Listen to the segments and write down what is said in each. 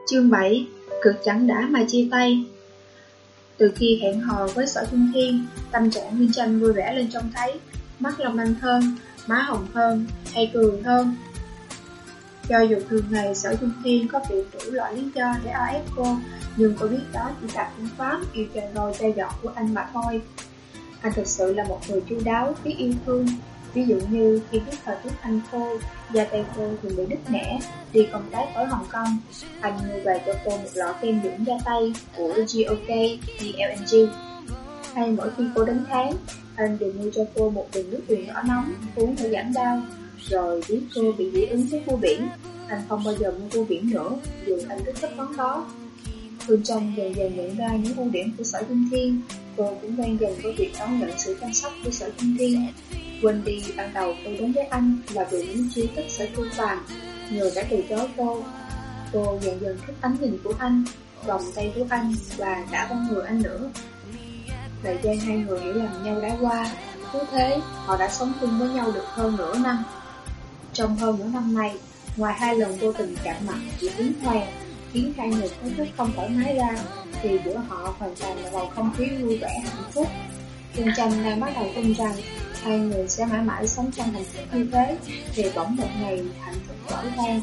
Chương 7. Cực chẳng đã mà chia tay. Từ khi hẹn hò với Sở Trung Thiên, tâm trạng Nguyên Tranh vui vẻ lên trông thấy, mắt long lanh hơn, má hồng hơn, hay cười hơn. Cho dù thường ngày Sở Trung Thiên có viện đủ loại lý do để o ép cô, nhưng cô biết đó chỉ là phương pháp yêu tràn rồi tê giọt của anh mà thôi. Anh thực sự là một người chu đáo, biết yêu thương. Ví dụ như khi biết thời tiết anh khô, da tay cô thường bị đứt nẻ, đi công tác ở Hồng Kông, anh mua về cho cô một lọ kem dưỡng da tay của GOK GLNG. Hay mỗi khi cô đến tháng, anh đều mua cho cô một bình nước uyển đỏ nóng uống để giảm đau. Rồi biết cô bị dị ứng với cua biển, anh không bao giờ mua cua biển nữa, dù anh rất thích món đó. Phương Tranh dần dần nhận ra những ưu điểm của Sở Trung Thiên, cô cũng quen dần với việc đón nhận sự chăm sóc của Sở Trung Thiên. Quên đi ban đầu cô đến với anh là vì muốn chiêu thích Sở Chu Phàm, người đã từ chối cô. Cô dần dần thích ánh nhìn của anh, vòng tay của anh và cả con người anh nữa. Thời gian hai người hiểu lầm nhau đã qua, cứ thế họ đã sống chung với nhau được hơn nửa năm. Trong hơn nửa năm này, ngoài 2 lần vô tình chạm mặt chỉ Yến Hoàng khiến hai người thấy rất không thoải mái ra, thì giữa họ hoàn toàn là bầu không khí vui vẻ hạnh phúc. Phương Tranh đang bắt đầu tin rằng hai người sẽ mãi mãi sống trong hạnh phúc như thế, thì bỗng một ngày hạnh phúc vỡ tan.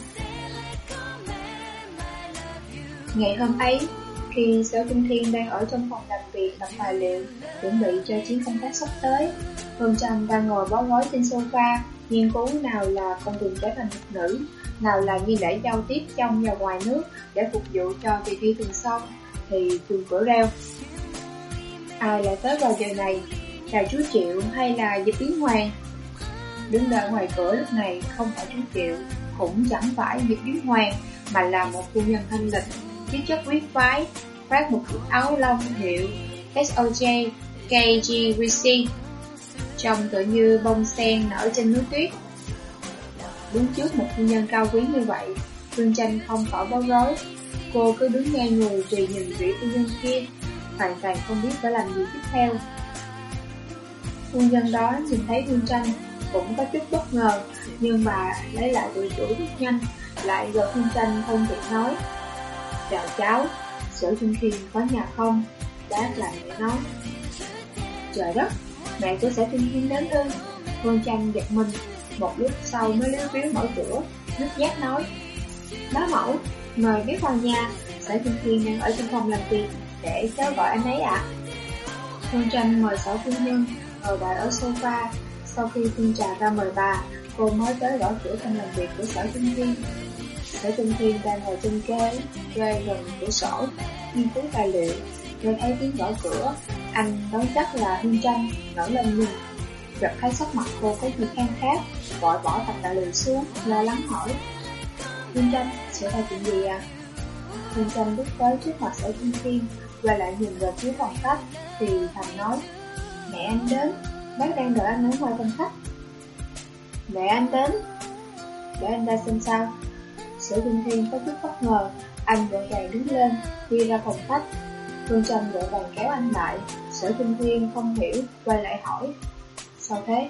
Ngày hôm ấy, khi Sở Trung Thiên đang ở trong phòng làm việc đọc tài liệu, chuẩn bị cho chuyến công tác sắp tới, Phương Tranh đang ngồi bó gối trên sofa, nghiên cứu nào là con đường trở thành một nữ, nào là nghi lễ giao tiếp trong và ngoài nước để phục vụ cho kỳ thi tuần sau, thì chuông cửa reo. Ai lại tới vào giờ này? Là chú Triệu hay là Diệp Yến Hoàng? Đứng đợi ngoài cửa lúc này không phải chú Triệu, cũng chẳng phải Diệp Yến Hoàng, mà là một phu nhân thanh lịch, khí chất quý phái, khoác một chiếc áo lông hiệu SOJ KGVC, trông tựa như bông sen nở trên núi tuyết. Đứng trước một phu nhân cao quý như vậy, Phương Tranh không khỏi bối rối. Cô cứ đứng nghe người vì nhìn vị phu nhân kia, hoàn toàn không biết phải làm gì tiếp theo. Phu nhân đó nhìn thấy Phương Tranh cũng có chút bất ngờ, nhưng mà lấy lại tự chủ rất nhanh, lại gọi Phương Tranh thân thiện nói: "Chào cháu, Sở Trung Thiên có nhà không?" Đáp lại mẹ nói: "Trời đất, mẹ của Sở Trung Thiên đến ư?" Phương Tranh giật mình, một lúc sau mới léo véo mở cửa, nhút nhát nói: "Bá mẫu, mời biết vào nhà, Sở Trung Thiên đang ở trong phòng làm việc, để cháu gọi anh ấy ạ." Phương Tranh mời Sở phu nhân ngồi đợi ở sofa. Sau khi phin trà ra mời bà, cô mới tới gõ cửa phòng làm việc của Sở Trung Thiên. Sở Trung Thiên đang ngồi trên ghế gần cửa sổ, nghiên cứu tài liệu. Nghe thấy tiếng gõ cửa, anh đoán chắc là Phương Tranh, ngẩng lên nhìn. Chợt thấy sắc mặt cô có gì khan khác, vội bỏ tập tài liệu xuống, lo lắng hỏi: "Phương Tranh, xảy ra chuyện gì à?" Phương Tranh bước tới trước mặt Sở Trung Thiên, quay lại nhìn về phía phòng khách, thì thầm nói: "Mẹ anh đến, bác đang đợi anh ở ngoài phòng khách." "Mẹ anh đến? Để anh ra xem sao." Sở Trung Thiên có chút bất ngờ, anh vội vàng đứng lên, đi ra phòng khách. Phương Tranh vội vàng kéo anh lại. Sở Trung Thiên không hiểu, quay lại hỏi: "Sao thế?"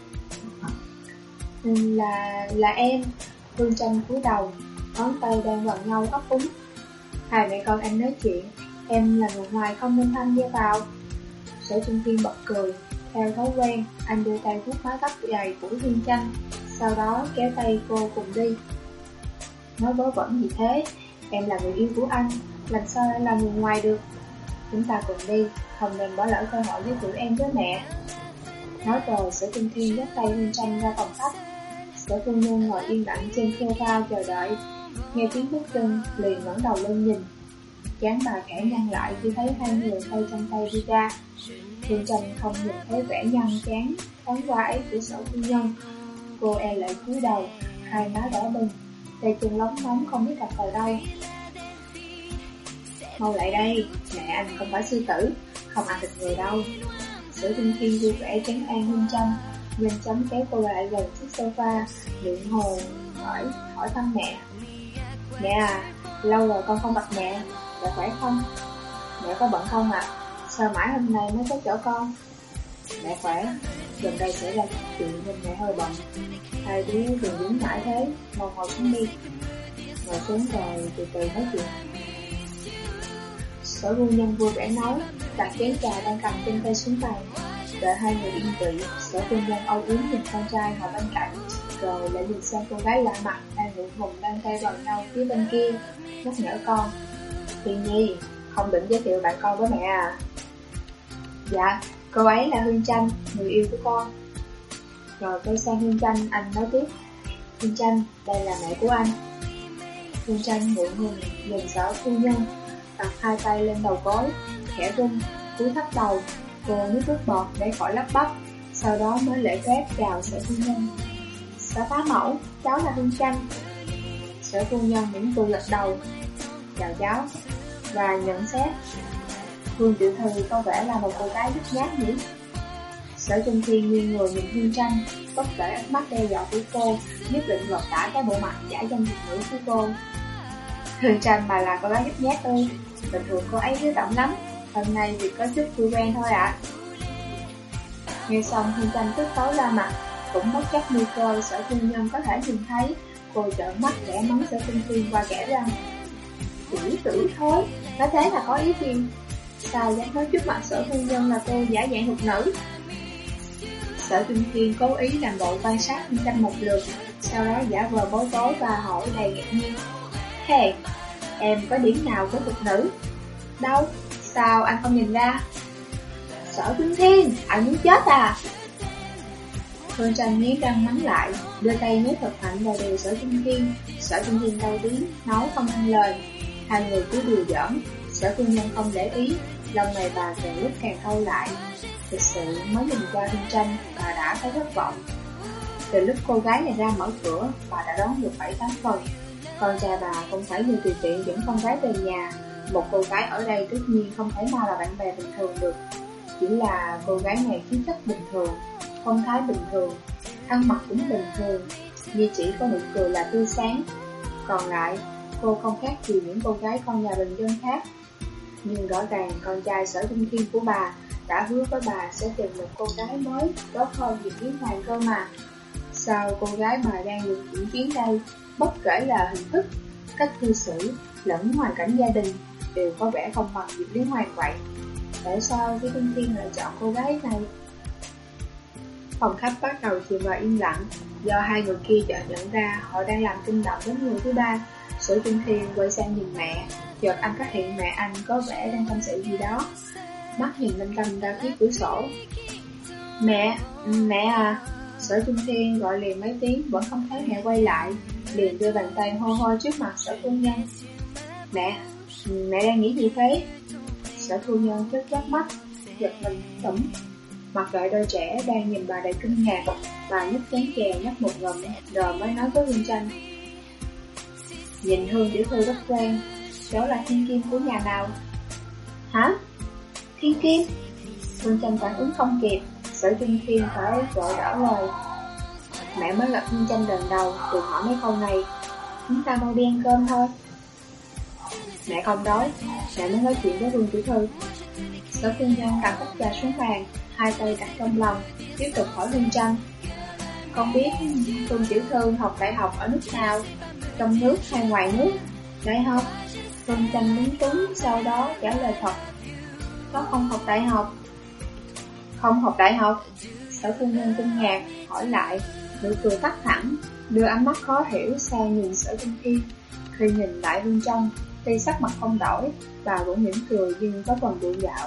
Là em." Phương Tranh cúi đầu, ngón tay đang vào nhau ấp úng. "Hai mẹ con anh nói chuyện, em là người ngoài không nên tham gia vào." Sở Trung Thiên bật cười. Theo thói quen, anh đưa tay vuốt mái tóc dài của Phương Tranh, sau đó kéo tay cô cùng đi. "Nói vớ vẩn gì thế? Em là người yêu của anh, làm sao lại là người ngoài được? Chúng ta cùng đi, không nên bỏ lỡ cơ hội giới thiệu em với mẹ." Nói rồi, Sở Trung Thiên dắt tay Phương Tranh ra phòng khách. Sở phu nhân ngồi yên lặng trên sofa chờ đợi. Nghe tiếng bước chân, liền ngẩng đầu lên nhìn. Trán bà khẽ nhăn lại khi thấy hai người tay trong tay đi ra. Phương Tranh không nhìn thấy vẻ nhăn chán thoáng qua ấy của Sở phu nhân. Cô e lệ cúi đầu, hai má đỏ bừng, tay chân lóng ngóng không biết đặt vào đâu. "Mau lại đây, mẹ anh không phải sư tử, không ăn thịt người đâu." Sở Trung Thiên vui vẻ trấn an Phương Tranh, nhanh chóng kéo cô lại gần chiếc sofa, miệng hồ hỏi thăm mẹ. "Mẹ à, lâu rồi con không gặp mẹ, mẹ khỏe không? Mẹ có bận không ạ? Sao mãi hôm nay mới có chỗ con?" "Mẹ khỏe, gần đây xảy ra chuyện nên mẹ hơi bận. Hai đứa đừng đứng mãi thế, mau ngồi xuống đi." ngồi xuống rồi từ từ nói chuyện. Sở phu nhân vui vẻ nói, đặt chén trà đang cầm trên tay xuống bàn. Đợi hai người yên vị, sở phu nhân âu yếm nhìn con trai ngồi bên cạnh, rồi lại nhìn sang cô gái lạ mặt đang ngượng ngùng đang tay vào nhau phía bên kia, nhắc nhở con. Thiên Nhi, không định giới thiệu bạn con với mẹ à? Dạ, cô ấy là Hương Tranh, người yêu của con. Rồi quay sang Hương Tranh, anh nói tiếp. Hương Tranh, đây là mẹ của anh. Hương Tranh ngượng ngùng nhìn Sở phu nhân, đặt hai tay lên đầu gối, khẽ rung, cúi thấp đầu. Cô nuốt nước bọt để khỏi lắp bắp, sau đó mới lễ phép chào Sở phu nhân. Sở bá mẫu, cháu là Hương Tranh. Sở phu nhân mỉm cười gật đầu, chào cháu, và nhận xét. Hương tiểu thư có vẻ là một cô gái rất nhát nhỉ? Sở Trung Thiên nghiêng người nhìn Hương Tranh, bất kể ánh mắt đe dọa của cô, nhất định lột tả cái bộ mặt giả danh thuộc nữ của cô. Hương Tranh mà là cô gái rất nhát ư? Bình thường cô ấy hiếu động lắm, hôm nay vì có chút vui quen thôi ạ. Nghe xong Hương Tranh tức tối ra mặt, cũng bất chấp nguy cơ Sở phu nhân có thể nhìn thấy. Cô trợn mắt kẻ mắng Sở Trung Thiên qua kẻ răng. Tiểu tử thôi, nói thế là có ý gì? Sao dám nói trước mặt Sở phu nhân là cô giả dạng thuộc nữ? Sở Trung Thiên cố ý làm bộ quan sát Hương Tranh một lượt, sau đó giả vờ bối rối và hỏi đầy ngạc nhiên. Hey, em có điểm nào của thuộc nữ? Đâu, sao anh không nhìn ra? Sở Trung Thiên, anh muốn chết à? Hương Tranh nghiến răng mắng lại, đưa tay nhét thật mạnh vào đùi Sở Trung Thiên. Sở Trung Thiên đau tiếng, nói không thành lời. Hai người cứ đùa giỡn, Sở phu nhân không để ý, lông mày bà càng lúc càng cau lại. Thực sự mới nhìn qua Hương Tranh, bà đã thấy thất vọng. Từ lúc cô gái này ra mở cửa, bà đã đoán được 7-8 phần. Con trai bà không phải như tùy tiện dẫn con gái về nhà. Một cô gái ở đây tất nhiên không thể nào là bạn bè bình thường được. Chỉ là cô gái này khí chất bình thường, phong thái bình thường, ăn mặc cũng bình thường, như chỉ có nụ cười là tươi sáng. Còn lại, cô không khác gì những cô gái con nhà bình dân khác. Nhưng rõ ràng con trai Sở Trung Thiên của bà đã hứa với bà sẽ tìm một cô gái mới tốt hơn Diệp Yến Hoàng cơ mà. Sao cô gái bà đang được diễn kiến đây, bất kể là hình thức, cách cư xử, lẫn hoàn cảnh gia đình, đều có vẻ không bằng Diệp Yến Hoàng vậy? Tại sao Diệp Trung Thiên lại chọn cô gái này? Phòng khách bắt đầu chìm vào im lặng, do hai người kia chợt nhận ra họ đang làm kinh động đến người thứ ba. Sở Trung Thiên quay sang nhìn mẹ, chợt anh phát hiện mẹ anh có vẻ đang tâm sự gì đó. Mắt nhìn Lâm Tâm ra phía cửa sổ. Mẹ à! Sở Trung Thiên gọi liền mấy tiếng vẫn không thấy mẹ quay lại, liền đưa bàn tay hôi hôi trước mặt Sở phu nhân. Mẹ đang nghĩ gì thế? Sở phu nhân chớp chớp mắt, giật mình tủm. Mặc kệ đôi trẻ đang nhìn bà đầy kinh ngạc, bà nhấp chén chè nhấp một ngụm, rồi mới nói với Hương Tranh. Nhìn Hương tiểu thư rất quen, đó là thiên kim của nhà nào? Hả? Thiên kim? Hương Tranh phản ứng không kịp, Sở Trung Thiên phải vội đỡ lời. Mẹ mới gặp Hương Tranh lần đầu, thường hỏi mấy câu này. Chúng ta mau đi ăn cơm thôi. Mẹ không đói, mẹ mới nói chuyện với Hương tiểu thư. Sở phu nhân đặt tách trà xuống bàn, hai tay đặt trong lòng, tiếp tục hỏi Hương Tranh. Không biết Hương tiểu thư học đại học ở nước nào, trong nước hay ngoài nước? Đại học. Hương Tranh lúng túng, sau đó trả lời thật. Có không học đại học? Không học đại học. Sở phu nhân kinh ngạc, hỏi lại, nụ cười tắt hẳn, đưa ánh mắt khó hiểu sang nhìn Sở Trung Thiên. Khi nhìn lại Hương Tranh, tuy sắc mặt không đổi, bà vẫn mỉm cười nhưng có phần gượng gạo.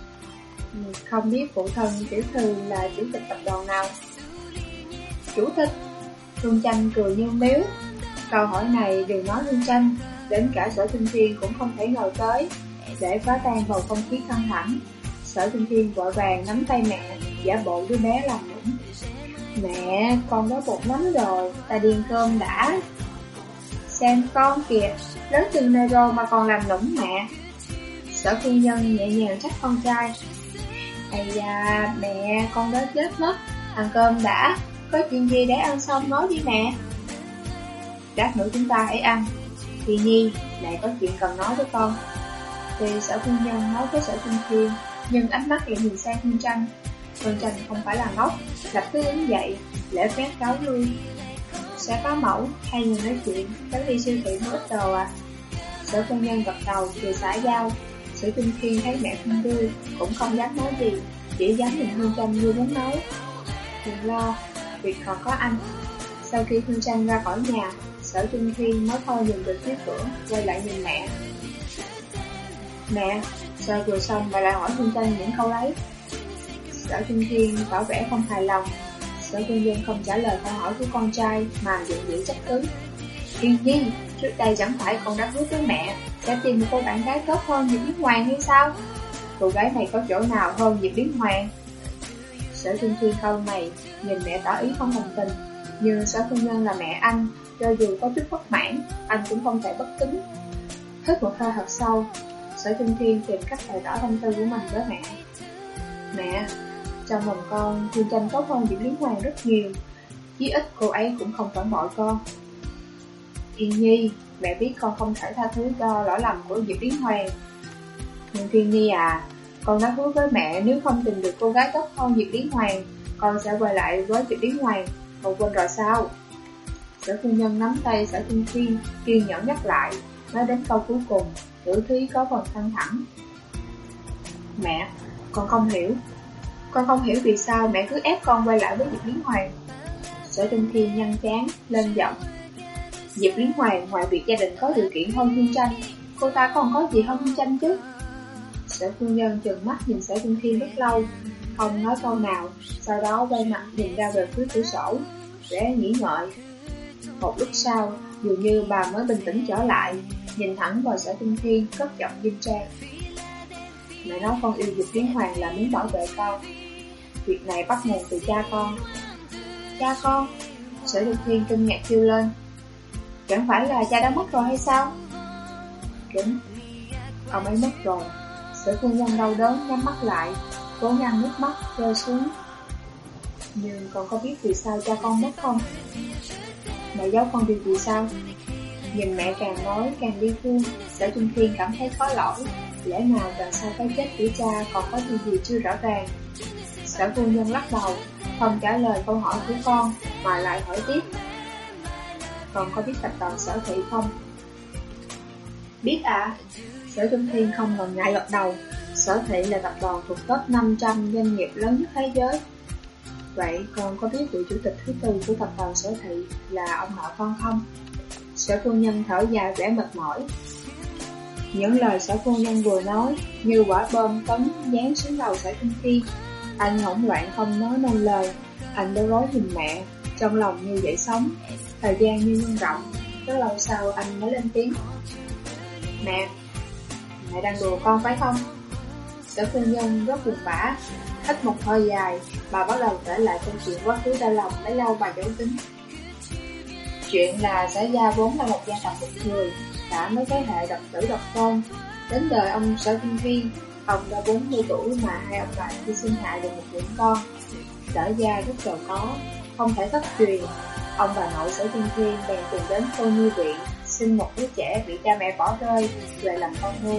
Không biết phụ thân tiểu thư là chủ tịch tập đoàn nào? Chủ tịch? Hương Tranh cười như miếu. Câu hỏi này đừng nói Hương Tranh, đến cả Sở Trung Thiên cũng không thể ngờ tới. Để phá tan bầu không khí căng thẳng, Sở Trung Thiên vội vàng nắm tay mẹ, giả bộ đứa bé làm nũng. Mẹ, con đói bụng lắm rồi, ta đi ăn cơm đã. Xem con kìa, lớn chừng này rồi mà còn làm nũng mẹ. Sở phu nhân nhẹ nhàng trách con trai. Ây da, mẹ, con đói chết mất, ăn cơm đã, có chuyện gì để ăn xong nói đi mẹ. Lát nữa chúng ta hãy ăn. Thì Nhi, mẹ có chuyện cần nói với con. Tuy Sở phu nhân nói với Sở Trung Thiên, nhưng ánh mắt lại nhìn sang Hương Tranh. Hương Tranh không phải là ngốc, lập tức đứng dậy, lễ phép cáo lui. Sẽ có mẫu, hai người nói chuyện, cháu đi siêu thị mua ít đồ à? Sở phu nhân gật đầu, vừa xã giao. Sở Trung Thiên thấy mẹ không vui, cũng không dám nói gì, chỉ dám nhìn Hương Trân như muốn nói. Đừng lo, việc còn có anh. Sau khi Hương Trân ra khỏi nhà, Sở Trung Thiên mới thôi nhìn về phía cửa, quay lại nhìn mẹ. Mẹ, sao vừa xong bà lại hỏi Hương Trân những câu đấy? Sở Trung Thiên tỏ vẻ không hài lòng. Sở Trung Dân không trả lời câu hỏi của con trai mà giận dữ trách cứ. Yên Nhi, trước đây chẳng phải con đã hứa với mẹ sẽ tìm một cô bạn gái tốt hơn Diệp Biến Hoàng hay sao? Cô gái này có chỗ nào hơn Diệp Biến Hoàng? Sở Trung Thiên cau mày, nhìn mẹ tỏ ý không đồng tình. Nhưng Sở Phu Nhân là mẹ anh, cho dù có chút bất mãn, anh cũng không thể bất kính. Hít một hơi thật sâu, Sở Trung Thiên tìm cách bày tỏ tâm tư của mình với mẹ. Mẹ, trong lòng con, Hương Trân tốt hơn Diệp Biến Hoàng rất nhiều, chí ít cô ấy cũng không phản bội con. Yên Nhi, mẹ biết con không thể tha thứ cho lỗi lầm của Diệp Biến Hoàng. Nhưng Thiên Nhi à, con đã hứa với mẹ nếu không tìm được cô gái tốt hơn Diệp Biến Hoàng, con sẽ quay lại với Diệp Biến Hoàng, con quên rồi sao? Sở Phu Nhân nắm tay Sở Trung Thiên, kiên nhẫn nhắc lại, nói đến câu cuối cùng, ngữ khí có phần căng thẳng. Mẹ, con không hiểu. Con không hiểu vì sao mẹ cứ ép con quay lại với Diệp Biến Hoàng. Sở Trung Thiên nhăn trán, lên giọng. Diệp Biến Hoàng ngoài việc gia đình có điều kiện hơn Hương Tranh, cô ta còn có gì hơn Hương Tranh chứ? Sở Phu Nhân trừng mắt nhìn Sở Trung Thiên rất lâu, không nói câu nào, sau đó quay mặt nhìn ra về phía cửa sổ, vẻ nghĩ ngợi. Một lúc sau, dường như bà mới bình tĩnh trở lại, nhìn thẳng vào Sở Trung Thiên, cất giọng nghiêm trang. Mẹ nói con yêu Diệp Biến Hoàng là muốn bảo vệ con. Việc này bắt nguồn từ cha con. Cha con? Sở Trung Thiên kinh ngạc kêu lên. Chẳng phải là cha đã mất rồi hay sao? Đúng, ông ấy mất rồi. Sở Phu Nhân đau đớn nhắm mắt lại, cố ngăn nước mắt rơi xuống. Nhưng con có biết vì sao cha con mất không? Mẹ giấu con điều gì sao? Nhìn mẹ càng nói càng bi thương, Sở Trung Thiên cảm thấy có lỗi. Lẽ nào đằng sau cái chết của cha còn có điều gì chưa rõ ràng? Sở Phu Nhân lắc đầu, không trả lời câu hỏi của con, mà lại hỏi tiếp. Con có biết tập đoàn Sở Thị không? Biết ạ. Sở Trung Thiên không ngần ngại gật đầu. Sở Thị là tập đoàn thuộc top 500 doanh nghiệp lớn nhất thế giới. Vậy con có biết vị chủ tịch thứ tư của tập đoàn Sở Thị là ông nội con không? Sở Phu Nhân thở dài vẻ mệt mỏi. Những lời Sở Phu Nhân vừa nói như quả bom tấn giáng xuống đầu Sở Trung Thiên. Anh hỗn loạn không nói nên lời. Anh bối rối nhìn mẹ, trong lòng như dậy sóng. Thời gian như ngưng rộng. Rất lâu sau anh mới lên tiếng. Mẹ đang đùa con phải không? Sở Phu Nhân rất buồn bã. Hít một hơi dài, bà bắt đầu kể lại câu chuyện quá khứ đau lòng bấy lâu bà giấu kín. Chuyện là Sở Gia vốn là một gia tộc một người, đã mấy thế hệ độc tử độc tôn. Đến đời ông Sở Trung Thiên, ông đã 40 tuổi mà hai ông bà khi sinh hạ được một đứa con. Sở Gia rất giàu có, không thể thất truyền. Ông bà nội Sở Trung Thiên bèn tìm đến cô nhi viện, sinh một đứa trẻ bị cha mẹ bỏ rơi về làm con nuôi.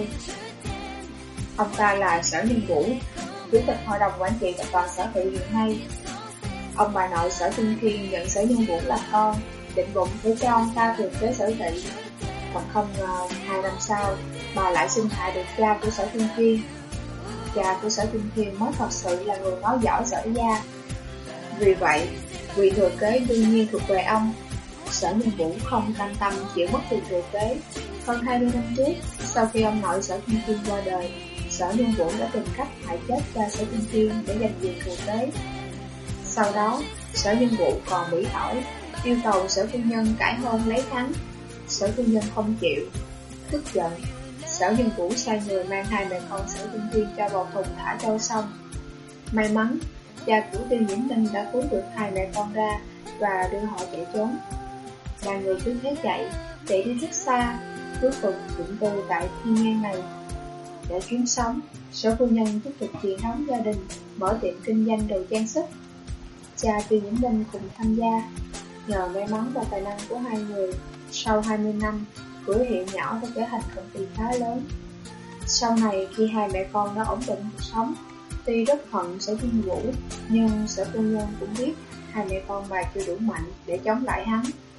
Ông ta là Sở Nhân Vũ, chủ tịch hội đồng quản trị tập đoàn Sở Thị hiện nay. Ông bà nội Sở Trung Thiên nhận Sở Nhân Vũ làm con, định bụng để cho ông ta thừa kế Sở Thị. Còn không ngờ 2 năm sau, bà lại sinh hạ được cha của Sở Trung Thiên. Cha của Sở Trung Thiên mới thật sự là người nói giỏi Sở Gia. Vì vậy, quyền thừa kế đương nhiên thuộc về ông. Sở Nhân Vũ không cam tâm chịu mất quyền thừa kế. Hơn 20 năm trước, sau khi ông nội Sở Trung Thiên qua đời, Sở Nhân Vũ đã tìm cách hại chết cha Sở Trung Thiên để giành quyền thừa kế. Sau đó, Sở Nhân Vũ còn bị ổi, yêu cầu Sở Phu Nhân cãi hôn lấy thánh. Sở Phu Nhân không chịu, tức giận. Sở Nhân Vũ sai người mang hai mẹ con Sở Trung Thiên cho vào thùng thả trôi sông. May mắn, cha của Tiêu Nhiễm Ninh đã cứu được hai mẹ con ra và đưa họ chạy trốn. Ba người cứ thế chạy đi rất xa, cuối cùng định cư tại thiên ngang này. Để kiếm sống, Sở Phu Nhân tiếp tục truyền thống gia đình, mở tiệm kinh doanh đồ trang sức. Cha Tiêu Nhiễm Ninh cùng tham gia. Nhờ may mắn và tài năng của hai người, sau 20 năm, cửa hiệu nhỏ đã trở thành công ty khá lớn. Sau này khi hai mẹ con đã ổn định cuộc sống, tuy rất hận Sở Nhân Vũ, nhưng Sở Phu Nhân cũng biết hai mẹ con bà chưa đủ mạnh để chống lại hắn.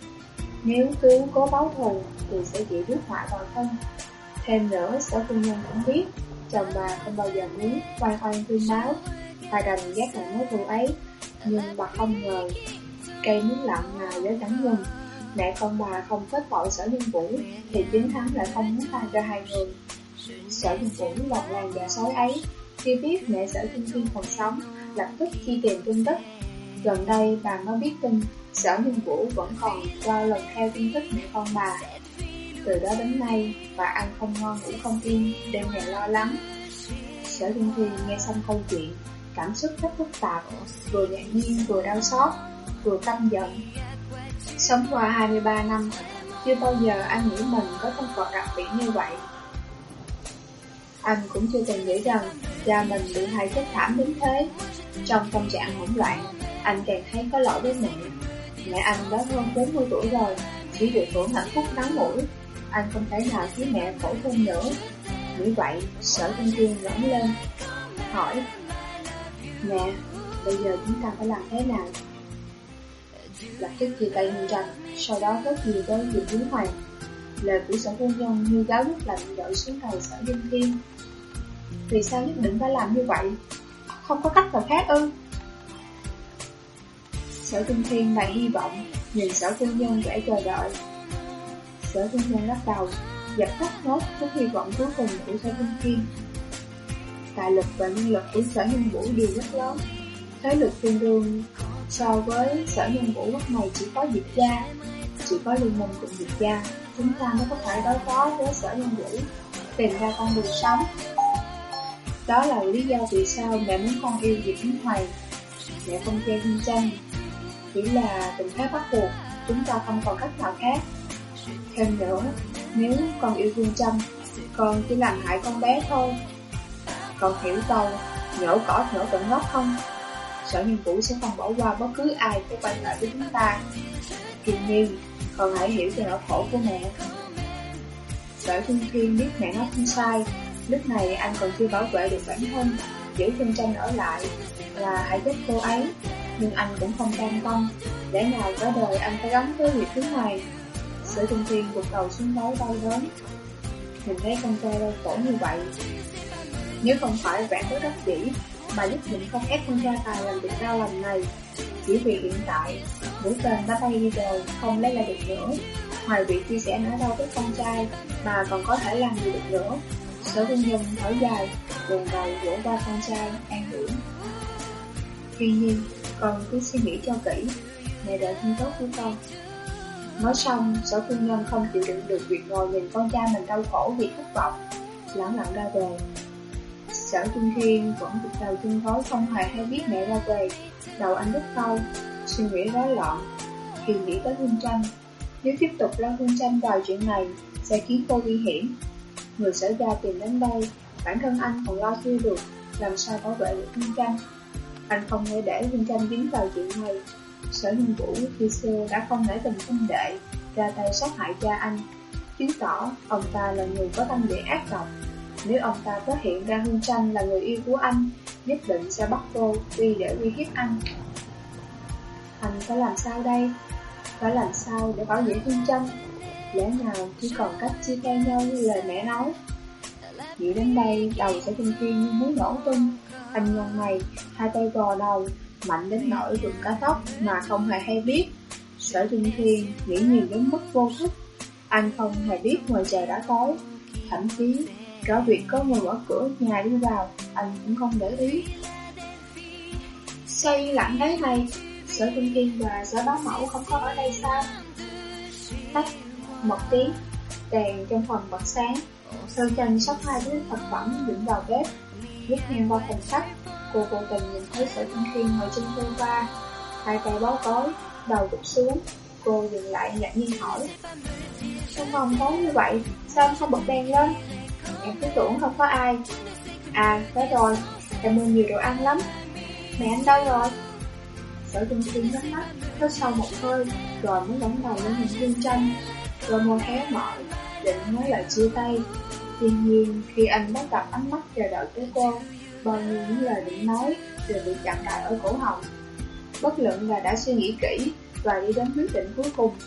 Nếu cứ cố báo thù thì sẽ chịu rước họa vào thân. Thêm nữa, Sở phu nhân cũng biết chồng bà không bao giờ muốn oan oan tương báo, bà đành gác lại mối thù ấy. Nhưng bà không ngờ cây nước lặng mà gió chẳng ngừng. Mẹ con bà không kết tội Sở Nhân Vũ thì chính hắn lại không muốn tha cho hai người. Sở Nhân Vũ lòng làng dạ sói ấy, khi biết mẹ Sở Trung Thiên còn sống, lập tức chi tìm tung tích. Gần đây bà mới biết tin Sở Nhân Vũ vẫn còn qua lần theo tung tích mẹ con bà. Từ đó đến nay, bà ăn không ngon ngủ không yên, đêm ngày lo lắng. Sở Trung Thiên nghe xong câu chuyện, cảm xúc rất phức tạp, vừa ngạc nhiên vừa đau xót, vừa căm giận. Sống qua 23 năm, chưa bao giờ anh nghĩ mình có thân phận đặc biệt như vậy. Anh cũng chưa từng nghĩ rằng cha mình bị hại chết thảm đến thế. Trong tâm trạng hỗn loạn, anh càng thấy có lỗi với mẹ. Mẹ anh đã hơn 40 tuổi rồi, chỉ được hưởng hạnh phúc ngắn ngủi. Anh không thể nào khiến mẹ khổ hơn nữa. Nghĩ vậy, Sở Trung Thiên ngẩng lên, hỏi: Mẹ, bây giờ chúng ta phải làm thế nào? Lập tức chia tay Hương Tranh, sau đó rất nhiều tới Diệp Yến Hoàng. Lời của Sở phu nhân như gáo nước lạnh dội xuống đầu Sở Trung Thiên. Vì sao nhất định phải làm như vậy? Không có cách nào khác ư? Sở Trung Thiên lại hy vọng nhìn Sở phu nhân vẻ chờ đợi. Sở phu nhân lắc đầu, dập tắt hết chút hy vọng cuối cùng của Sở Trung Thiên. Tài lực và nhân lực của Sở Nhân Vũ đều rất lớn. Thế lực tương đương so với Sở Nhân Vũ lúc này chỉ có Diệp gia. Chỉ có liên minh cùng Diệp gia, chúng ta mới có thể đối phó với Sở Nhân Vũ, tìm ra con đường sống. Đó là lý do vì sao mẹ muốn con yêu Diệp Yến Hoàng. Mẹ không chê Hương Tranh, chỉ là tình thế bắt buộc, chúng ta không còn cách nào khác. Thêm nữa, nếu con yêu Hương Tranh, con chỉ làm hại con bé thôi. Con hiểu câu nhổ cỏ nhổ tận gốc không? Sở Nhân Vũ sẽ không bỏ qua bất cứ ai có quan hệ với chúng ta. Kiên Nhi, con hãy hiểu cho nỗi khổ của mẹ. Sở Trung Thiên biết mẹ nói không sai. Lúc này anh còn chưa bảo vệ được bản thân, giữ Hương Tranh ở lại là hãy giúp cô ấy. Nhưng anh cũng không cam tâm. Lẽ nào cả đời anh phải gắn với việc thứ này? Sở Trung Thiên gục đầu xuống gối đau đớn. Nhìn thấy con trai đau khổ như vậy, nếu không phải vạn bất đắc dĩ mà nhất định không ép con gia tài làm việc đau lòng này. Chỉ vì hiện tại mũi tên đã bay đi rồi, không lấy lại được nữa. Ngoài việc chia sẻ nỗi đau với con trai mà còn có thể làm gì được nữa. Sở Vinh Nhân thở dài, buồn đầu vỗ vai con trai, an ủi: Tuy nhiên, con cứ suy nghĩ cho kỹ, mẹ đợi tin tốt của con. Nói xong, Sở Phu Nhân không chịu đựng được việc ngồi nhìn con trai mình đau khổ vì thất vọng, lẳng lặng ra về. Sở Trung Thiên vẫn gục đầu chân gối không hề hay biết mẹ ra về. Đầu anh đứt câu, suy nghĩ rối loạn. Khi nghĩ tới Hương Tranh, nếu tiếp tục lo Hương Tranh vào chuyện này sẽ khiến cô nguy hiểm. Người Sở gia tìm đến đây, bản thân anh còn lo chưa được, làm sao bảo vệ được Hương Tranh. Anh không thể để Hương Tranh dính vào chuyện này. Sở Nhân Vũ khi xưa đã không nể tình huynh đệ, ra tay sát hại cha anh, chứng tỏ ông ta là người có tâm địa ác độc. Nếu ông ta phát hiện ra Hương Tranh là người yêu của anh, nhất định sẽ bắt cô đi để uy hiếp anh. Anh phải làm sao đây? Phải làm sao để bảo vệ Hương Tranh? Lẽ nào chỉ còn cách chia tay nhau như lời mẹ nói? Nghĩ đến đây, đầu Sở Trung Thiên như muốn nổ tung. Anh nhân này, hai tay vò đầu, mạnh đến nỗi rụng cả tóc mà không hề hay biết. Sở Trung Thiên nghĩ nhiều đến mức vô thức. Anh không hề biết ngoài trời đã tối. Thậm chí rõ việc có người mở cửa nhà đi vào, anh cũng không để ý. Sao yên lặng thế này? Sở Trung Thiên và Sở Bá Mẫu không có ở đây sao? Tách một tiếng, đèn trong phòng bật sáng. Sơn Tranh xách hai đứa thực phẩm dựng vào bếp, liếc ngang qua phòng khách. Cô vô tình nhìn thấy Sở Trung Thiên ngồi trên sofa, hai tay bó gối, đầu gục xuống. Cô dừng lại ngạc nhiên hỏi: Trong phòng tối như vậy, sao anh không bật đèn lên? Em cứ tưởng không có ai. À, phải rồi, em mua nhiều đồ ăn lắm. Mẹ anh đâu rồi? Sở Trung Thiên nhắm mắt, hít sâu một hơi, rồi mới ngẩng đầu lên nhìn Hương Tranh. Đôi môi hé mở, định nói lời chia tay. Tuy nhiên, khi anh bắt gặp ánh mắt chờ đợi của cô, bao nhiêu những lời định nói đều bị chặn lại ở cổ họng. Bất luận là đã suy nghĩ kỹ và đi đến quyết định cuối cùng,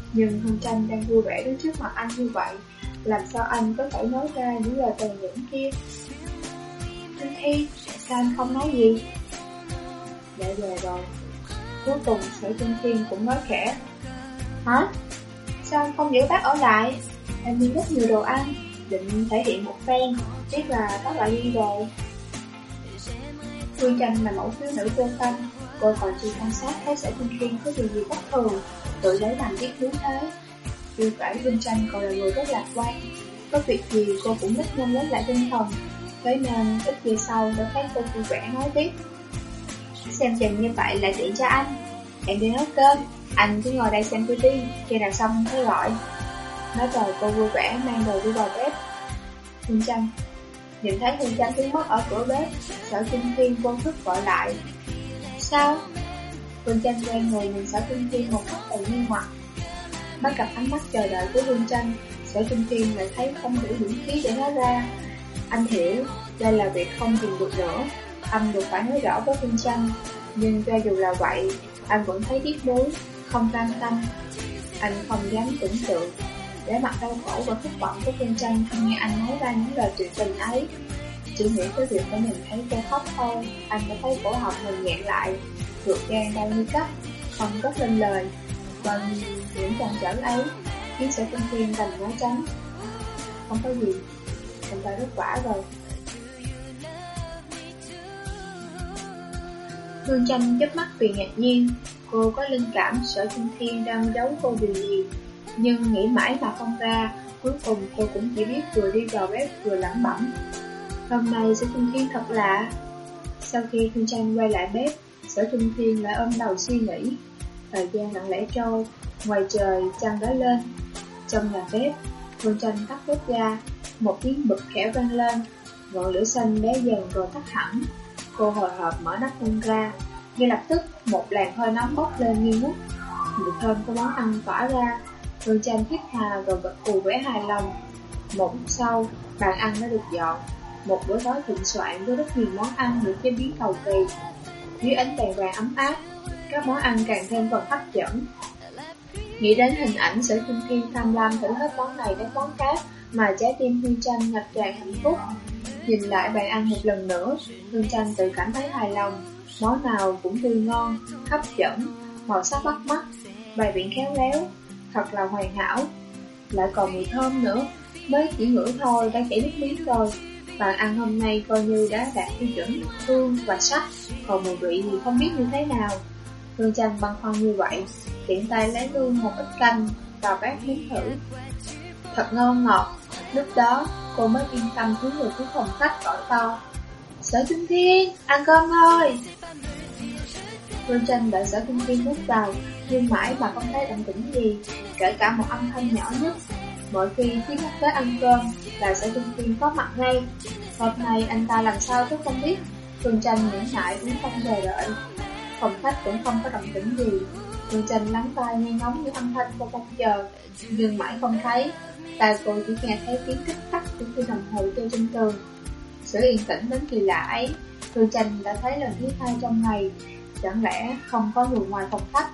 Nhưng Hương Tranh đang vui vẻ đứng trước mặt anh như vậy, làm sao anh có thể nói ra những lời tàn nhẫn kia? Anh Thi, sao anh không nói gì? Đã về rồi. Cuối cùng Sở Trung Thiên cũng nói khẽ. Hả? Sao anh không giữ bác ở lại? Em đi rất nhiều đồ ăn, định thể hiện một phen, tiếc là bác lại đi rồi. Hương Tranh là mẫu thiếu nữ vô tâm, cô còn chưa quan sát thấy Sở Trung Thiên có điều gì bất thường, tự lấy làm tiếc nuối thế. Chưa phải Hương Tranh còn là người rất lạc quan, có việc gì cô cũng rất nhanh lấy lại tinh thần, thế nên ít giờ sau đã thấy cô vui vẻ nói tiếp. Xem chừng như vậy là tiện cho anh. Em đi nấu cơm, anh cứ ngồi đây xem TV, khi nào xong thấy gọi. Nói rồi cô vui vẻ mang đồ đi vào bếp. Hương Tranh nhìn thấy Hương Tranh biến mất ở cửa bếp, Sở Trung Thiên vô thức gọi lại. Sao? Hương Tranh quen người nhìn Sở Trung Thiên một cách tự nhiên mặt. Bắt gặp ánh mắt chờ đợi của Hương Tranh, Sở Trung Thiên lại thấy không đủ dũng khí để nói ra. Anh hiểu, đây là việc không dừng được nữa, anh buộc phải nói rõ với Hương Tranh. Nhưng cho dù là vậy, anh vẫn thấy tiếc nuối, không cam tâm. Anh không dám tưởng tượng vẻ mặt đau khổ và thất vọng của Hương Tranh khi nghe anh nói ra những lời tuyệt tình ấy. Chỉ nghĩ tới việc phải nhìn thấy cô khóc thôi, anh đã thấy cổ họng mình nghẹn lại, ruột gan đau như cắt, không cất lên lời. Và những trăn trở ấy khiến Sở Trung Thiên đành nói tránh. Không có gì, anh ta rất vả rồi. Hương Tranh chớp mắt vì ngạc nhiên, cô có linh cảm Sở Trung Thiên đang giấu cô điều gì, nhưng nghĩ mãi mà không ra. Cuối cùng cô cũng chỉ biết vừa đi vào bếp vừa lẩm bẩm. Hôm nay Sở Trung Thiên thật lạ. Sau khi Hương Tranh quay lại bếp, Sở Trung Thiên lại ôm đầu suy nghĩ. Thời gian lặng lẽ trôi, ngoài trời trăng đã lên. Trong nhà bếp, Hương Tranh tắt bếp ga, một tiếng bụp khẽ vang lên, ngọn lửa xanh bé dần rồi tắt hẳn. Cô hồi hộp mở nắp hương ra, ngay lập tức một làn hơi nóng bốc lên nghi ngút. Mùi thơm của món ăn tỏa ra, Hương Tranh thiết tha rồi gật gù vẻ hài lòng. Một lúc sau, bàn ăn đã được dọn, một bữa tối thịnh soạn với rất nhiều món ăn được chế biến cầu kỳ. Dưới ánh đèn vàng ấm áp, các món ăn càng thêm phần hấp dẫn. Nghĩ đến hình ảnh Sở Trung Thiên tham lam thử hết món này đến món khác mà trái tim Hương Tranh ngập tràn hạnh phúc. Nhìn lại bàn ăn một lần nữa, Hương Tranh tự cảm thấy hài lòng. Món nào cũng tươi ngon, hấp dẫn, màu sắc bắt mắt, bày biện khéo léo, thật là hoàn hảo. Lại còn mùi thơm nữa, mới chỉ ngửi thôi đã chảy nước miếng rồi. Bàn ăn hôm nay coi như đã đạt tiêu chuẩn hương và sắc, còn mùi vị thì không biết như thế nào. Hương Tranh băn khoăn như vậy, tiện tay lấy luôn một ít canh vào bát nếm thử. Thật ngon ngọt. Lúc đó cô mới yên tâm hướng người xuống phòng khách gọi to. Sở Trung Thiên, ăn cơm thôi. Hương Tranh đợi Sở Trung Thiên bước vào, nhưng mãi mà không thấy động tĩnh gì, kể cả một âm thanh nhỏ nhất. Mỗi khi tiếng nhắc tới ăn cơm là Sở Trung Thiên có mặt ngay. Hôm nay anh ta làm sao tôi không biết. Hương Tranh nhẫn nại cũng không chờ đợi. Phòng khách cũng không có động tĩnh gì. Hương Tranh lắng tai nghe ngóng những âm thanh cô mong chờ, nhưng mãi không thấy. Tai cô chỉ nghe thấy tiếng tích tắc của cái đồng hồ treo trên tường. Sự yên tĩnh đến kỳ lạ ấy, Hương Tranh đã thấy lần thứ hai trong ngày. Chẳng lẽ không có người ngoài phòng khách?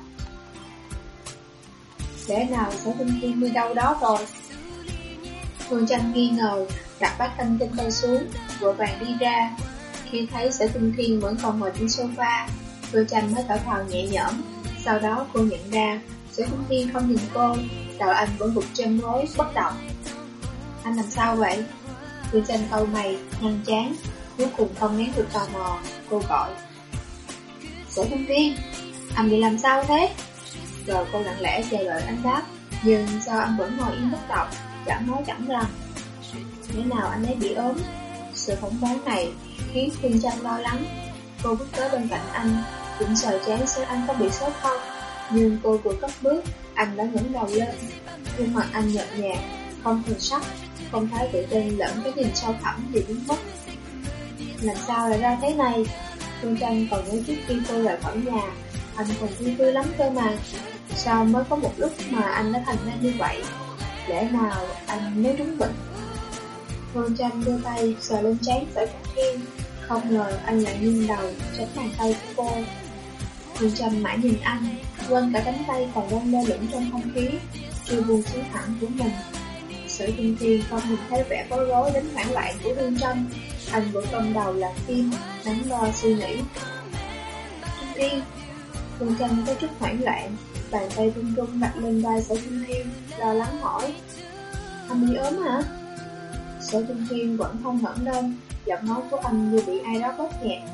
Lẽ nào Sở Trung Thiên đi đâu đó rồi? Hương Tranh nghi ngờ, đặt bát canh trên tay xuống, vội vàng đi ra. Khi thấy Sở Trung Thiên vẫn còn ngồi trên sofa, Hương Tranh mới thở phào nhẹ nhõm. Sau đó cô nhận ra Sở Trung Thiên không nhìn cô, đầu anh vẫn gục trên gối bất động. Anh làm sao vậy? Hương Tranh cau mày, nhăn chán, cuối cùng không nén được tò mò, cô gọi. Sở Trung Thiên, anh bị làm sao thế? Rồi cô lặng lẽ chờ đợi anh đáp, nhưng sao anh vẫn ngồi yên bất động, chẳng nói chẳng rằng. Thế nào anh ấy bị ốm? Sự phỏng đoán này khiến Hương Tranh lo lắng. Cô bước tới bên cạnh anh, cũng sờ chán xem anh có bị sốt không. Nhưng cô vừa cất bước, anh đã ngẩng đầu lên. Gương mặt anh nhợt nhạt, không thần sắc, không thấy tự tin lẫn cái nhìn sâu thẳm gì biến mất. Làm sao lại ra thế này? Hương Tranh còn nhớ trước khi cô rời khỏi nhà, anh còn vui lắm cơ mà. Sao mới có một lúc mà anh đã thành ra như vậy? Lẽ nào anh mới đúng bệnh? Hương Tranh đưa tay sờ lên trán Sở Trung Thiên, không ngờ anh lại nghiêng đầu tránh bàn tay của cô. Hương Tranh mãi nhìn anh, quên cả cánh tay còn đang lơ lửng trong không khí, chưa buông xuống thẳng của mình. Sở Trung Thiên không nhìn thấy vẻ bối rối đến hoảng loạn của Hương Trân, anh vẫn cầm đầu làm phim, đắn đo suy nghĩ. Trung Thiên, Hương Trân có chút hoảng loạn, bàn tay run run đặt lên vai Sở Trung Thiên, lo lắng hỏi: anh bị ốm hả? Sở Trung Thiên vẫn không ngẩng lên, giọng nói của anh như bị ai đó bóp nhẹ.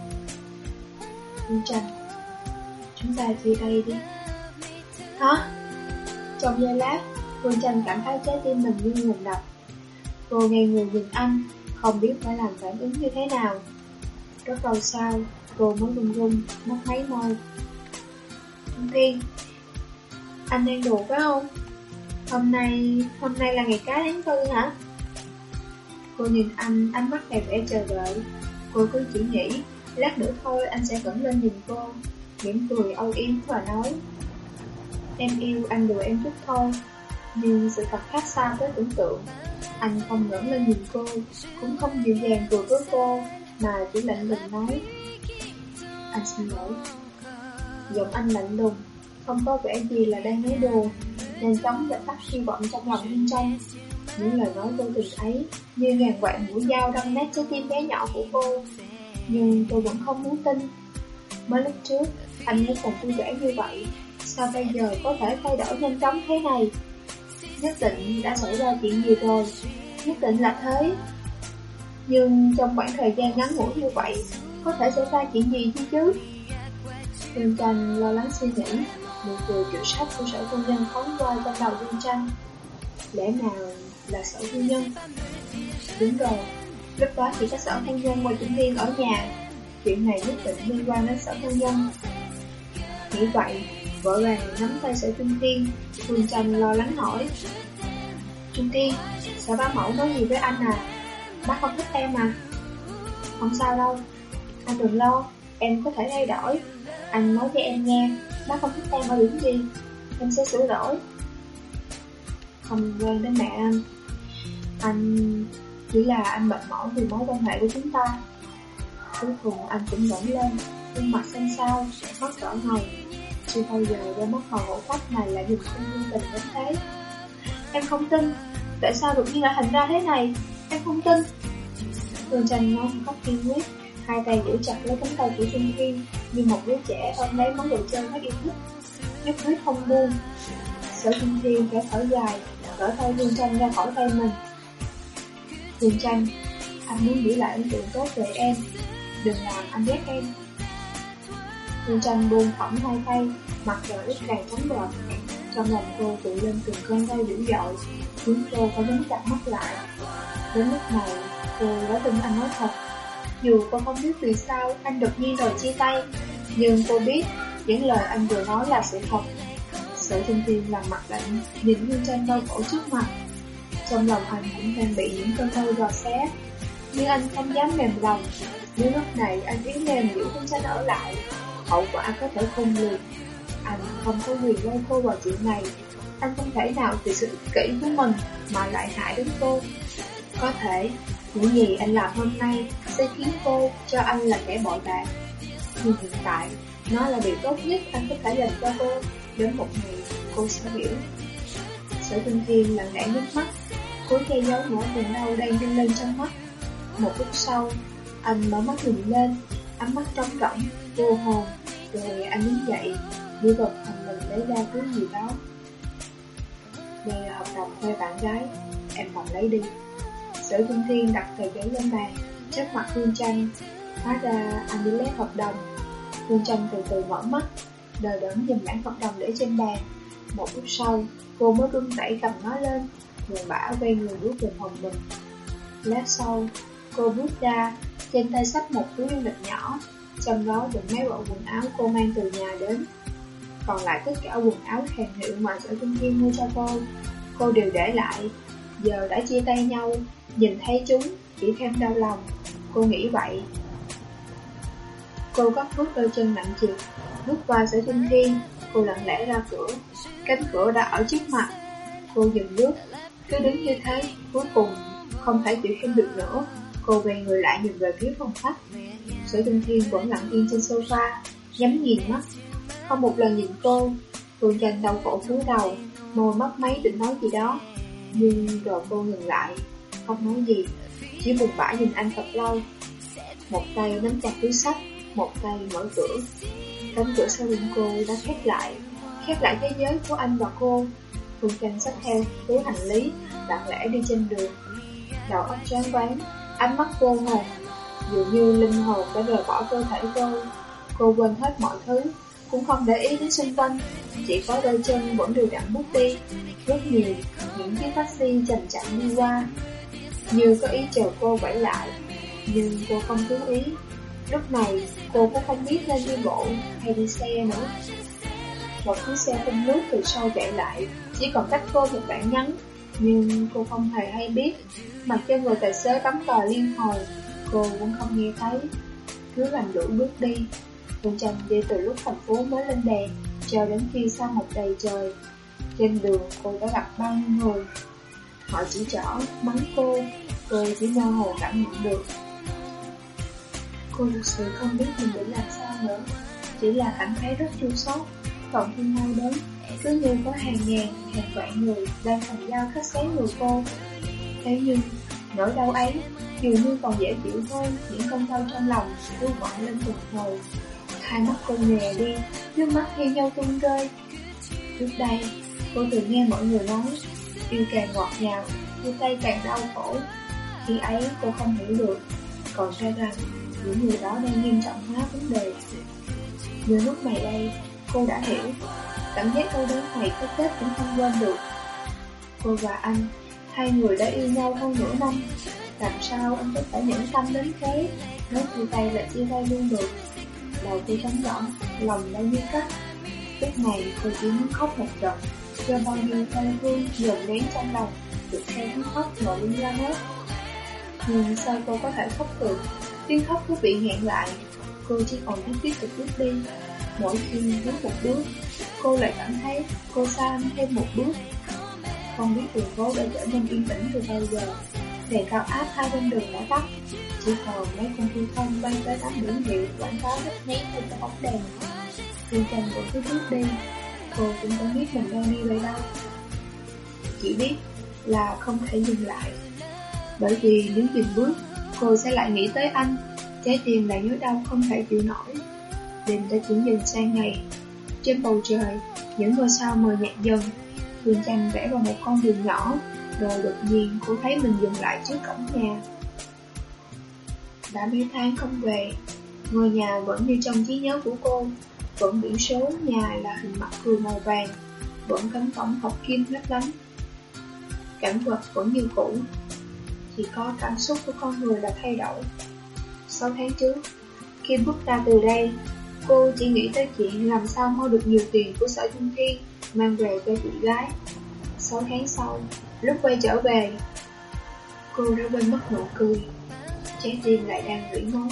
Hương Trân, chúng ta chia tay đi. Hả? Trong giây lát, Hương Trân cảm thấy trái tim mình như ngừng đập. Cô ngây người nhìn anh, không biết phải làm phản ứng như thế nào. Rất lâu sau, cô mới run run, mất mấy môi. Trung Thiên, anh đang đùa phải không? Hôm nay là ngày cá tháng 4 hả? Cô nhìn anh, ánh mắt đầy vẻ chờ đợi. Cô cứ chỉ nghĩ, lát nữa thôi anh sẽ ngẩng lên nhìn cô, mỉm cười âu yếm và nói: em yêu anh đùa em chút thôi. Nhưng sự thật khác xa với tưởng tượng. Anh không ngẩng lên nhìn cô, cũng không dịu dàng cười với cô, mà chỉ lạnh lùng nói: anh xin lỗi. Giọng anh lạnh lùng, không có vẻ gì là đang nói đùa, nhanh chóng dập tắt hy vọng trong lòng Hương Trân. Những lời nói vô tình ấy như ngàn vạn mũi dao đâm nát trái tim bé nhỏ của cô. Nhưng tôi vẫn không muốn tin. Mới lúc trước anh mới còn vui vẻ như vậy, sao bây giờ có thể thay đổi nhanh chóng thế này? Nhất định đã xảy ra chuyện gì rồi, nhất định là thế. Nhưng trong khoảng thời gian ngắn ngủi như vậy, có thể xảy ra chuyện gì chứ? Hương Trân lo lắng suy nghĩ, nụ cười kiểu sách của Sở Phu Nhân phóng qua trong đầu Hương Trân. Lẽ nào là Sở Phu Nhân? Đúng rồi, lúc đó chỉ có Sở Phu Nhân và Trung Thiên ở nhà, chuyện này nhất định liên quan đến Sở Phu Nhân. Nghĩ vậy, vội vàng nắm tay Sở Trung Thiên. Hương Trân lo lắng hỏi: Trung Thiên, sao bá mẫu nói gì với anh à? Bác không thích em à? Không sao đâu, anh đừng lo, em có thể thay đổi. Anh nói cho em nghe, bác không thích em ở điểm gì, em sẽ sửa đổi. Không liên quan đến mẹ anh chỉ là anh mệt mỏi vì mối quan hệ của chúng ta. Cuối cùng anh cũng ngẩng lên, gương mặt xanh xao, mắt đỏ ngầu. Chưa bao giờ đôi mắt hầu hổ phách này lại nhìn không vui tình đến thế. Em không tin, tại sao đột nhiên lại thành ra thế này? Em không tin. Hương Trân nói một cách kiên quyết, hai tay giữ chặt lấy cánh tay của Trung Thiên như một đứa trẻ ôm lấy món đồ chơi nó yêu thích, nhất quyết không buông. Sở Trung Thiên khẽ thở dài, gỡ tay Hương Trân ra khỏi tay mình. Hương Trân, anh muốn giữ lại ấn tượng tốt về em, đừng làm anh ghét em. Hương Trân buông thõng hai tay, mặt trời ít càng trắng bệch. Trong lòng cô tự lên từng cơn đau dữ dội, khiến cô phải nhắm chặt mắt lại. Đến lúc này, cô đã tin anh nói thật. Dù cô không biết vì sao anh đột nhiên đòi chia tay, nhưng cô biết những lời anh vừa nói là sự thật. Sở Trung Thiên làm mặt lạnh, nhìn Hương Trân đau khổ trước mặt. Trong lòng anh cũng đang bị những cơn đau gò xé, nhưng anh không dám mềm lòng. Nếu lúc này anh yếu mềm giữ Hương Trân ở lại, hậu quả có thể khôn lường. Anh không có quyền lôi cô vào chuyện này. Anh không thể nào vì sự ích kỷ của mình mà lại hại đến cô. Có thể những gì anh làm hôm nay sẽ khiến cô cho anh là kẻ bội bạc, nhưng hiện tại nó là điều tốt nhất anh có thể làm cho cô. Đến một ngày cô sẽ hiểu. Sở Trung Thiên lặng lẽ nhắm mắt, cố che giấu nỗi buồn đau đang dâng lên trong mắt. Một lúc sau, anh mở mắt nhìn lên, ánh mắt trống rỗng, vô hồn. Rồi anh đứng dậy, đi vào phòng mình lấy ra thứ gì đó. Đây là hợp đồng thuê bạn gái, em cầm lấy đi. Sở Trung Thiên đặt tờ giấy lên bàn, trước mặt Hương Trân. Hóa ra anh đi lấy hợp đồng. Hương Trân từ từ mở mắt, đờ đẫn nhìn bản hợp đồng để trên bàn. Một lúc sau, cô mới run rẩy cầm nó lên, buồn bã quay người bước về phòng mình. Lát sau, cô bước ra, trên tay xách một túi du lịch nhỏ, trong đó đựng mấy bộ quần áo cô mang từ nhà đến. Còn lại tất cả quần áo hàng hiệu mà Sở Trung Thiên mua cho cô đều để lại. Giờ đã chia tay nhau, nhìn thấy chúng chỉ thêm đau lòng. Cô nghĩ vậy. Cô cất bước đôi chân nặng trịch, bước qua Sở Trung Thiên. Cô lặng lẽ ra cửa, cánh cửa đã ở trước mặt. Cô dừng bước, cứ đứng như thế. Cuối cùng không thể chịu thêm được nữa, cô quay người lại nhìn về phía phòng khách. Sở Trung Thiên vẫn lặng yên trên sofa, nhắm nghiền mắt, không một lần nhìn cô. Phương Tranh đau khổ cúi đầu, môi mấp máy định nói gì đó, nhưng rồi cô ngừng lại, không nói gì, chỉ buồn bã nhìn anh thật lâu. Một tay nắm chặt túi sách, một tay mở cửa. Cánh cửa sau lưng cô đã khép lại thế giới của anh và cô. Phương Tranh xách theo túi hành lý, lặng lẽ đi trên đường. Đầu óc choáng váng, ánh mắt vô hồn, dường như linh hồn đã rời bỏ cơ thể cô. Cô quên hết mọi thứ, cũng không để ý đến xung quanh, chỉ có đôi chân vẫn đều đặn bước đi. Rất nhiều những chiếc taxi chậm chậm đi qua, như có ý chờ cô quay lại, nhưng cô không chú ý. Lúc này cô cũng không biết nên đi bộ hay đi xe nữa. Một chiếc xe phun nước từ sau chạy lại, chỉ còn cách cô một đoạn ngắn, nhưng cô không hề hay biết. Mặc cho người tài xế bấm còi liên hồi, cô cũng không nghe thấy. Cứ làm đuổi bước đi. Phương Tranh đi từ lúc thành phố mới lên đèn cho đến khi xa một đầy trời. Trên đường cô đã gặp bao nhiêu người, họ chỉ trỏ, mắng cô chỉ mơ hồ cảm nhận được. Cô thực sự không biết mình định làm sao nữa, chỉ là cảm thấy rất chua xót, còn thương đau đớn, cứ như có hàng ngàn, hàng vạn người đang cầm dao cắt xé người cô. Thế nhưng, nỗi đau ấy dường như còn dễ chịu hơn những cơn đau trong lòng cứ vọng lên từng hồi. Hai mắt cô nhòe đi, nước mắt thi nhau tuôn rơi. Trước đây, cô từng nghe mọi người nói, yêu càng ngọt ngào, chia tay càng đau khổ. Khi ấy cô không hiểu được, còn cho rằng những người đó đang nghiêm trọng hóa vấn đề. Nhưng lúc này đây, cô đã hiểu, cảm giác đau đớn này có chết cũng không quên được. Cô và anh, hai người đã yêu nhau hơn nửa năm, làm sao anh có thể nhẫn tâm đến thế, nói chia tay là chia tay luôn được. Đầu cô trống rỗng, lòng đã như cắt. Lúc này cô chỉ muốn khóc một trận, cho bao nhiêu đau thương dồn nén trong lòng được theo tiếng khóc nổi lên ra hết. Nhưng sao cô có thể khóc được? Tiếng khóc cứ bị nghẹn lại. Cô chỉ còn biết tiếp tục bước đi. Mỗi khi bước một bước, cô lại cảm thấy cô xa anh thêm một bước. Không biết đường phố đã trở nên yên tĩnh từ bao giờ. Đèn cao áp hai bên đường đã tắt, chỉ còn mấy con phi không bay tới tấm biển hiệu quảng cáo rất nét trên cái bóng đèn. Phương Tranh vẫn cứ bước đi, cô cũng không biết mình đang đi về đâu, chỉ biết là không thể dừng lại. Bởi vì nếu dừng bước, cô sẽ lại nghĩ tới anh, trái tim lại nhói đau không thể chịu nổi. Đêm đã chuyển dần sang ngày. Trên bầu trời, những ngôi sao mờ nhạt dần. Phương Tranh vẽ vào một con đường nhỏ, rồi đột nhiên cô thấy mình dừng lại trước cổng nhà. Đã mấy tháng không về, ngôi nhà vẫn như trong trí nhớ của cô, vẫn biển số nhà là hình mặt cười màu vàng, vẫn cánh cổng hợp kim lấp lánh. Cảnh vật vẫn như cũ, chỉ có cảm xúc của con người là thay đổi. 6 tháng trước, khi bước ra từ đây, cô chỉ nghĩ tới chuyện làm sao mua được nhiều tiền của Sở Trung Thiên mang về cho chị gái. 6 tháng sau, lúc quay trở về, cô đã quên mất nụ cười, trái tim lại đang rỉ máu.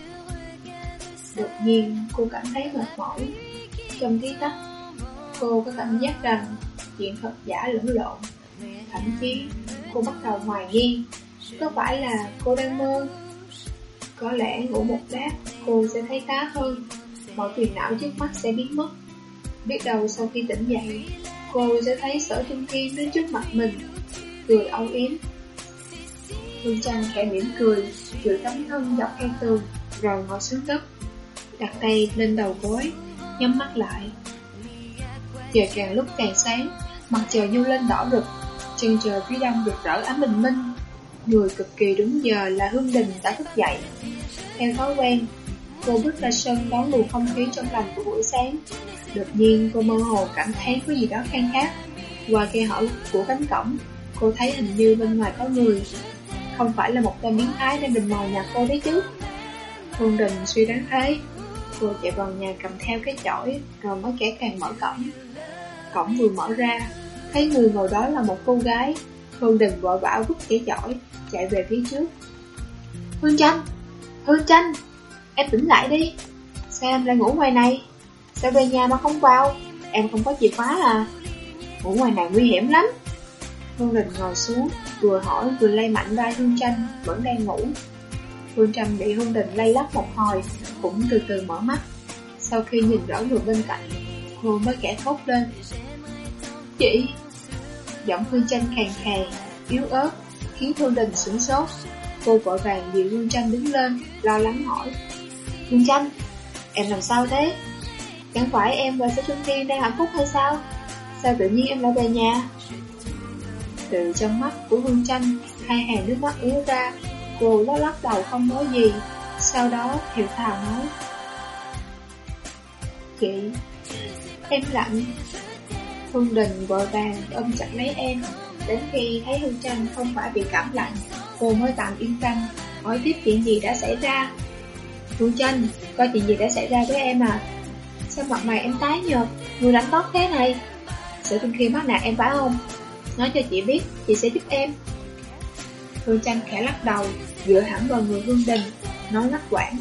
Đột nhiên cô cảm thấy mệt mỏi. Trong tí tắc, cô có cảm giác rằng chuyện thật giả lẫn lộn. Thậm chí cô bắt đầu hoài nghi, có phải là cô đang mơ? Có lẽ ngủ một lát cô sẽ thấy khá hơn, mọi phiền não trước mắt sẽ biến mất. Biết đâu sau khi tỉnh dậy, cô sẽ thấy Sở Trung Thiên đứng trước mặt mình, cười âu yếm. Phương Tranh khẽ mỉm cười, dựa tấm thân dọc theo tường, rồi ngồi xuống đất, đặt tay lên đầu gối, nhắm mắt lại. Trời càng lúc càng sáng, mặt trời nhô lên đỏ rực, chân trời phía đông rực rỡ ánh bình minh. Người cực kỳ đúng giờ là Hương Đình đã thức dậy. Theo thói quen, cô bước ra sân đón luồng không khí trong lành của buổi sáng. Đột nhiên cô mơ hồ cảm thấy có gì đó khan khác. Qua khe hở của cánh cổng, cô thấy hình như bên ngoài có người. Không phải là một tên biến thái đang định mò nhà cô đấy chứ? Hương Đình suy đoán thế. Cô chạy vào nhà cầm theo cái chổi, rồi mới kẻ càng mở cổng. Cổng vừa mở ra, thấy người ngồi đó là một cô gái. Hương Đình vội vã vứt cái chổi, chạy về phía trước. Hương Tranh, em tỉnh lại đi. Sao em lại ngủ ngoài này? Sao về nhà mà không vào? Em không có chìa khóa à? Ngủ ngoài này nguy hiểm lắm. Hương Đình ngồi xuống, vừa hỏi vừa lay mạnh vai Hương Tranh vẫn đang ngủ. Hương Tranh bị Hương Đình lay lắc một hồi, cũng từ từ mở mắt. Sau khi nhìn rõ người bên cạnh, cô mới khẽ thốt lên. Chị! Giọng Hương Tranh khàn khàn, yếu ớt, khiến Hương Đình sửng sốt. Cô vội vàng dìu Hương Tranh đứng lên, lo lắng hỏi. Hương Tranh, em làm sao thế? Chẳng phải em và Sở Trung Thiên đang hạnh phúc hay sao? Sao tự nhiên em lại về nhà? Từ trong mắt của Hương Tranh, hai hàng nước mắt ứa ra. Cô lắc đầu không nói gì. Sau đó Thiệu Thào nói. Chị, em lạnh. Hương Đình vội vàng ôm chặt lấy em. Đến khi thấy Hương Tranh không phải bị cảm lạnh, cô mới tạm yên tâm, hỏi tiếp chuyện gì đã xảy ra. Hương Tranh, coi chuyện gì đã xảy ra với em à? Sao mặt mày em tái nhợt, người lạnh toát thế này? Sở Trung Thiên bắt nạt em phải không? Nói cho chị biết, chị sẽ giúp em. Hương Tranh khẽ lắc đầu, dựa hẳn vào người Hương Đình, nói ngắt quãng.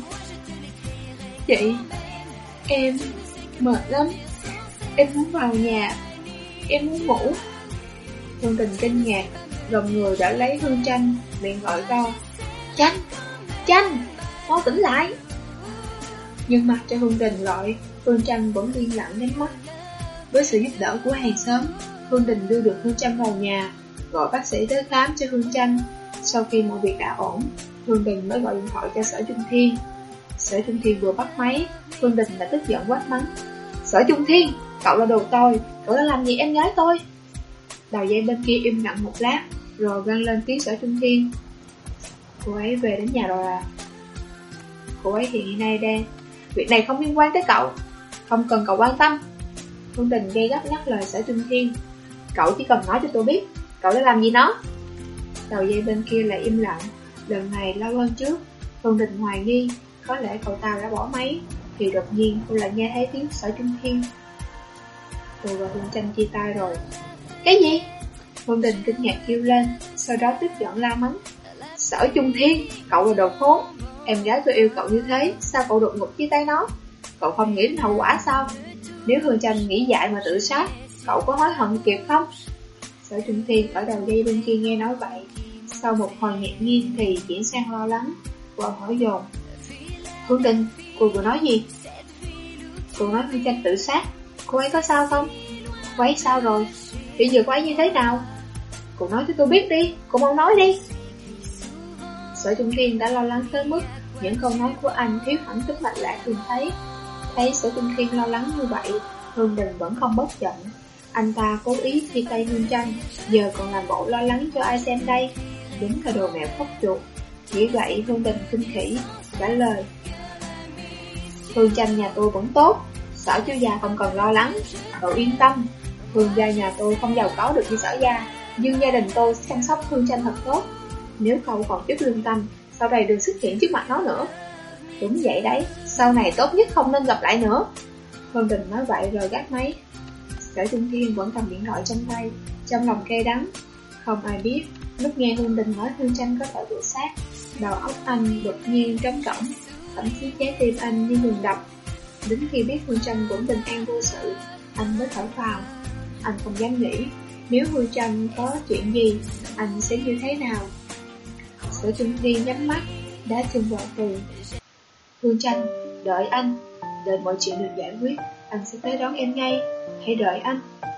Chị, em mệt lắm. Em muốn vào nhà. Em muốn ngủ. Hương Đình kinh ngạc, gồng người đỡ lấy Hương Tranh, miệng gọi to. Tranh! Tranh! Mau tỉnh lại! Nhưng mặc cho Hương Đình gọi, Hương Tranh vẫn yên lặng nhắm mắt. Với sự giúp đỡ của hàng xóm, Hương Đình đưa được Hương Tranh vào nhà, gọi bác sĩ tới khám cho Hương Tranh. Sau khi mọi việc đã ổn, Hương Đình mới gọi điện thoại cho Sở Trung Thiên. Sở Trung Thiên vừa bắt máy, Hương Đình đã tức giận quát mắng. Sở Trung Thiên, cậu là đồ tồi, cậu đã làm gì em gái tôi? Đầu dây bên kia im lặng một lát, rồi vang lên tiếng Sở Trung Thiên. Cô ấy về đến nhà rồi à? Cô ấy hiện nay đang... Việc này không liên quan tới cậu, không cần cậu quan tâm. Hương Đình gay gắt nhắc lời Sở Trung Thiên. Cậu chỉ cần nói cho tôi biết, cậu đã làm gì nó? Đầu dây bên kia lại im lặng. Lần này lâu hơn trước, Hương Đình hoài nghi có lẽ cậu ta đã bỏ máy. Thì đột nhiên cô lại nghe thấy tiếng Sở Trung Thiên. Tôi và Hương Tranh chia tay rồi. Cái gì? Hương Đình kinh ngạc kêu lên, sau đó tức giận la mắng. Sở Trung Thiên, cậu là đồ khốn. Em gái tôi yêu cậu như thế, sao cậu đột ngột chia tay nó? Cậu không nghĩ đến hậu quả sao? Nếu Hương Tranh nghĩ dại mà tự sát, cậu có hối hận kịp không? Sở Trung Thiên ở đầu dây bên kia nghe nói vậy, sau một hồi ngạc nhiên thì chuyển sang lo lắng, vội hỏi dồn. Hương Đình, cô vừa nói gì? Cô nói Hương Tranh tự sát. Cô ấy có sao không? Cô ấy sao rồi? Bây giờ cô ấy như thế nào? Cô nói cho tôi biết đi, cô mau nói đi. Sở Trung Thiên đã lo lắng tới mức những câu nói của anh thiếu hẳn chút mạch lạc thường thấy. Thấy Sở Trung Thiên lo lắng như vậy, Hương Đình vẫn không bớt giận. Anh ta cố ý chia tay Hương Tranh, giờ còn làm bộ lo lắng cho ai xem đây? Đúng là đồ mèo khóc chuột. Nghĩ vậy Hương Đình kinh khỉ trả lời. Hương Tranh nhà tôi vẫn tốt, Sở chú già không cần lo lắng. Cậu yên tâm, Hương gia nhà tôi không giàu có được như Sở gia, nhưng gia đình tôi sẽ chăm sóc Hương Tranh thật tốt. Nếu cậu còn chút lương tâm, sau này đừng xuất hiện trước mặt nó nữa. Đúng vậy đấy, sau này tốt nhất không nên gặp lại nữa. Hương Đình nói vậy rồi gác máy. Sở Trung Thiên vẫn cầm điện thoại trong tay, trong lòng cay đắng. Không ai biết, lúc nghe Hương Đình nói Hương Tranh có thể tự sát, đầu óc anh đột nhiên trống rỗng, thậm chí trái tim anh như ngừng đập. Đến khi biết Hương Tranh vẫn bình an vô sự, anh mới thở phào. Anh không dám nghĩ, nếu Hương Tranh có chuyện gì, anh sẽ như thế nào. Sở Trung Thiên nhắm mắt, đá chân vào tường. Hương Tranh, đợi anh, đợi mọi chuyện được giải quyết, anh sẽ tới đón em ngay. Hãy đợi anh.